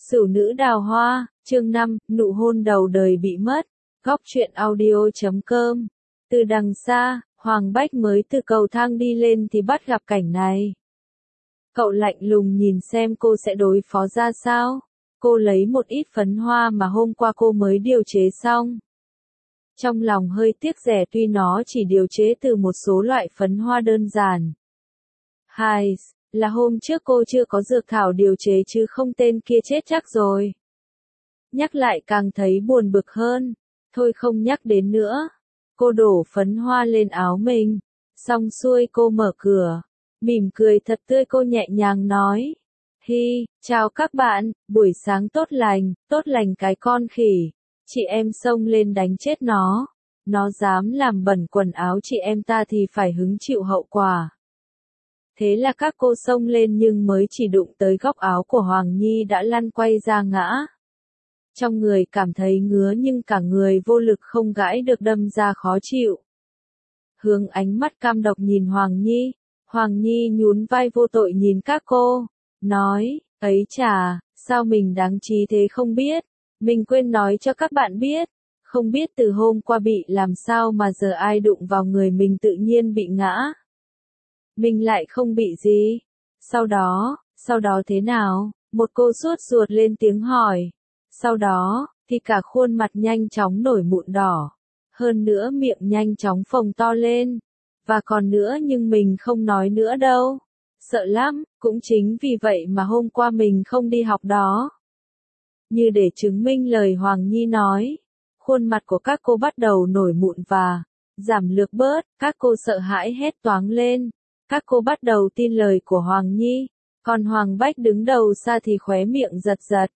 Sửu nữ đào hoa, chương 5, nụ hôn đầu đời bị mất. Góc truyện audio.com. Từ đằng xa, Hoàng Bách mới từ cầu thang đi lên thì bắt gặp cảnh này. Cậu lạnh lùng nhìn xem cô sẽ đối phó ra sao. Cô lấy một ít phấn hoa mà hôm qua cô mới điều chế xong. Trong lòng hơi tiếc rẻ tuy nó chỉ điều chế từ một số loại phấn hoa đơn giản. Hai, là hôm trước cô chưa có dược thảo điều chế chứ không tên kia chết chắc rồi. Nhắc lại càng thấy buồn bực hơn. Thôi không nhắc đến nữa. Cô đổ phấn hoa lên áo mình. Xong xuôi cô mở cửa. Mỉm cười thật tươi cô nhẹ nhàng nói. Hi, chào các bạn, buổi sáng tốt lành cái con khỉ. Chị em xông lên đánh chết nó. Nó dám làm bẩn quần áo chị em ta thì phải hứng chịu hậu quả. Thế là các cô xông lên nhưng mới chỉ đụng tới góc áo của Hoàng Nhi đã lăn quay ra ngã. Trong người cảm thấy ngứa nhưng cả người vô lực không gãi được đâm ra khó chịu. Hướng ánh mắt cam độc nhìn Hoàng Nhi. Hoàng Nhi nhún vai vô tội nhìn các cô. Nói, ấy chà, sao mình đáng trí thế không biết. Mình quên nói cho các bạn biết. Không biết từ hôm qua bị làm sao mà giờ ai đụng vào người mình tự nhiên bị ngã. Mình lại không bị gì. Sau đó thế nào? Một cô sốt ruột lên tiếng hỏi. Sau đó, thì cả khuôn mặt nhanh chóng nổi mụn đỏ. Hơn nữa miệng nhanh chóng phồng to lên. Và còn nữa nhưng mình không nói nữa đâu. Sợ lắm, cũng chính vì vậy mà hôm qua mình không đi học đó. Như để chứng minh lời Hoàng Nhi nói. Khuôn mặt của các cô bắt đầu nổi mụn và giảm lược bớt, các cô sợ hãi hét toáng lên. Các cô bắt đầu tin lời của Hoàng Nhi. Còn Hoàng Bách đứng đầu xa thì khóe miệng giật giật.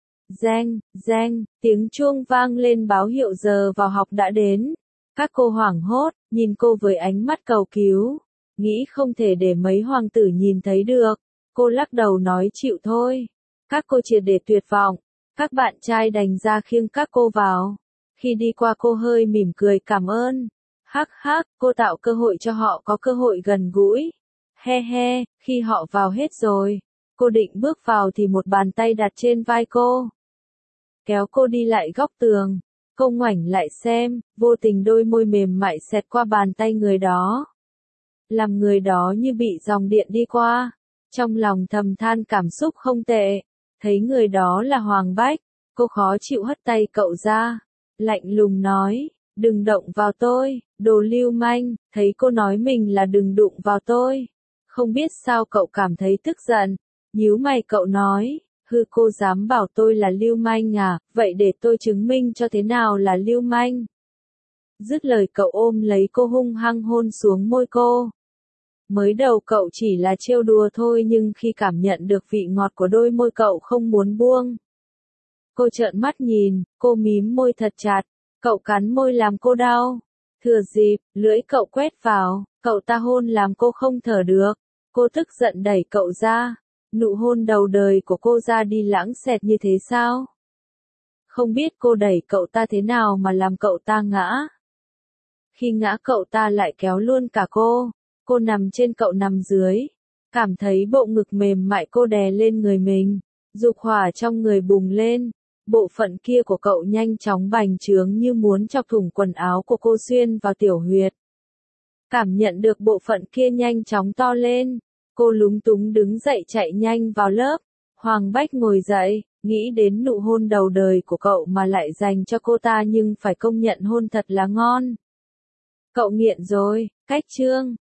Reng, tiếng chuông vang lên báo hiệu giờ vào học đã đến. Các cô hoảng hốt, nhìn cô với ánh mắt cầu cứu. Nghĩ không thể để mấy hoàng tử nhìn thấy được. Cô lắc đầu nói chịu thôi. Các cô triệt để tuyệt vọng. Các bạn trai đành ra khiêng các cô vào. Khi đi qua cô hơi mỉm cười cảm ơn. Hắc, cô tạo cơ hội cho họ có cơ hội gần gũi. He, khi họ vào hết rồi. Cô định bước vào thì một bàn tay đặt trên vai cô. Kéo cô đi lại góc tường. Cô ngoảnh lại xem, vô tình đôi môi mềm mại xẹt qua bàn tay người đó. Làm người đó như bị dòng điện đi qua. Trong lòng thầm than cảm xúc không tệ. Thấy người đó là Hoàng Bách. Cô khó chịu hất tay cậu ra. Lạnh lùng nói, đừng động vào tôi, đồ lưu manh. Thấy cô nói mình là đừng đụng vào tôi. Không biết sao cậu cảm thấy tức giận. Nhíu mày cậu nói, hư cô dám bảo tôi là lưu manh à, vậy để tôi chứng minh cho thế nào là lưu manh. Dứt lời cậu ôm lấy cô hung hăng hôn xuống môi cô. Mới đầu cậu chỉ là trêu đùa thôi nhưng khi cảm nhận được vị ngọt của đôi môi cậu không muốn buông. Cô trợn mắt nhìn, cô mím môi thật chặt, cậu cắn môi làm cô đau. Thừa dịp, lưỡi cậu quét vào, cậu ta hôn làm cô không thở được. Cô tức giận đẩy cậu ra. Nụ hôn đầu đời của cô ra đi lãng xẹt như thế sao? Không biết cô đẩy cậu ta thế nào mà làm cậu ta ngã. Khi ngã cậu ta lại kéo luôn cả cô. Cô nằm trên cậu nằm dưới. Cảm thấy bộ ngực mềm mại cô đè lên người mình. Dục hỏa trong người bùng lên. Bộ phận kia của cậu nhanh chóng bành trướng như muốn chọc thủng quần áo của cô xuyên vào tiểu huyệt. Cảm nhận được bộ phận kia nhanh chóng to lên. Cô lúng túng đứng dậy chạy nhanh vào lớp. Hoàng Bách ngồi dậy, nghĩ đến nụ hôn đầu đời của cậu mà lại dành cho cô ta nhưng phải công nhận hôn thật là ngon. Cậu nghiện rồi, cách chương.